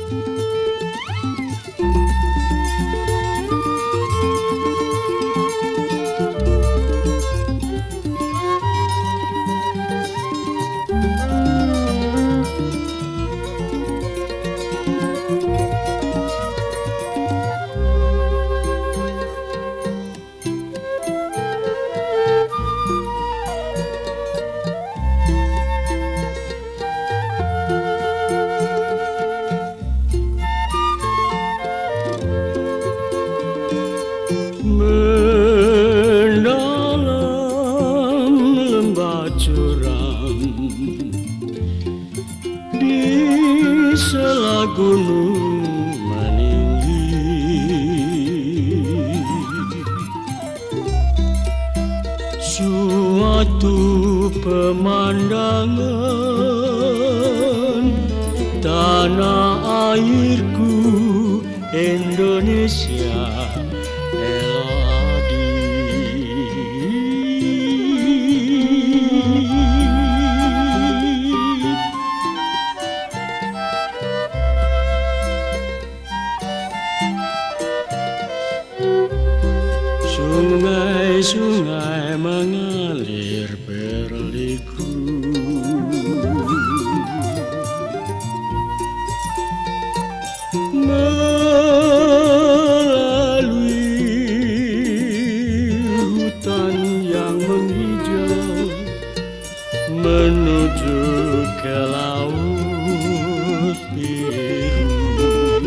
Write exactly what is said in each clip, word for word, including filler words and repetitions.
Mendalam lembah curam di sela gunung meninggi, suatu pemandangan tanah airku Indonesia. Sungai-sungai mengalir berliku, melalui hutan yang menghijau, menuju ke laut biru,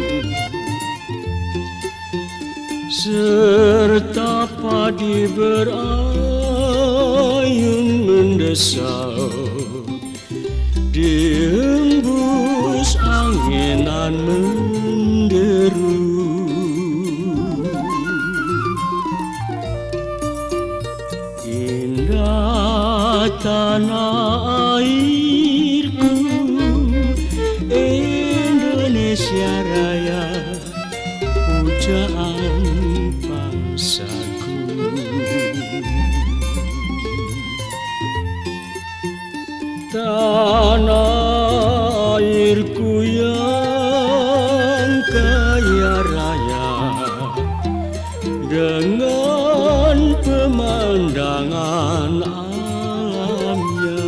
serta padi berayun mendesau, dihembus anginan menderu. Indah tanah airku Indonesia Raya, pujaan bangsaku. Tanah airku yang kaya raya dengan pemandangan alamnya.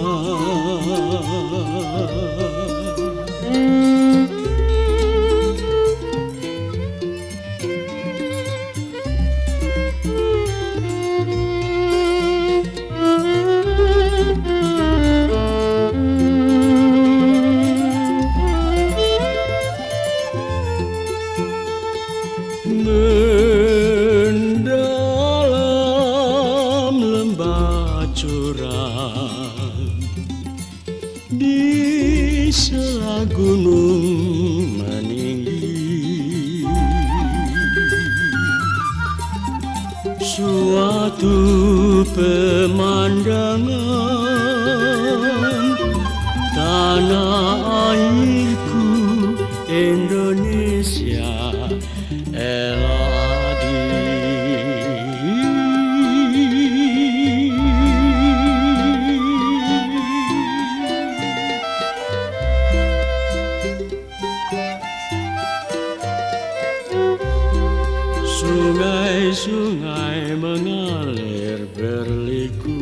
Mendalam lembah curam di sela gunung meninggi, suatu pemandangan tanah airku Indonesia eladi. Sungai-sungai mengalir berliku,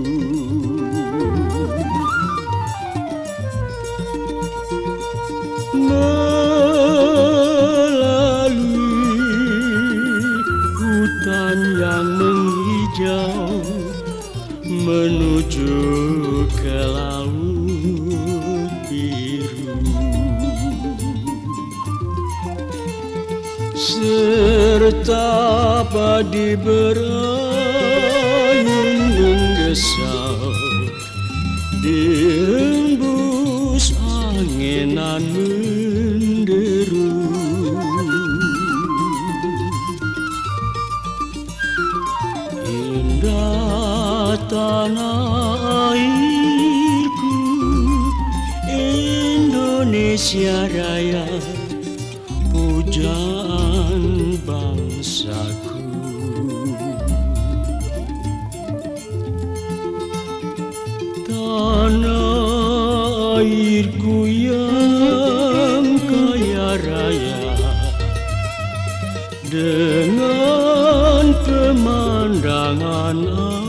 melalui hutan yang menghijau, menuju ke laut biru, serta padi berayun mendesau, dihembus anginan menderu. Indah tanah airku Indonesia Raya, pujaan bangsaku. Tanah airku yang kaya jangan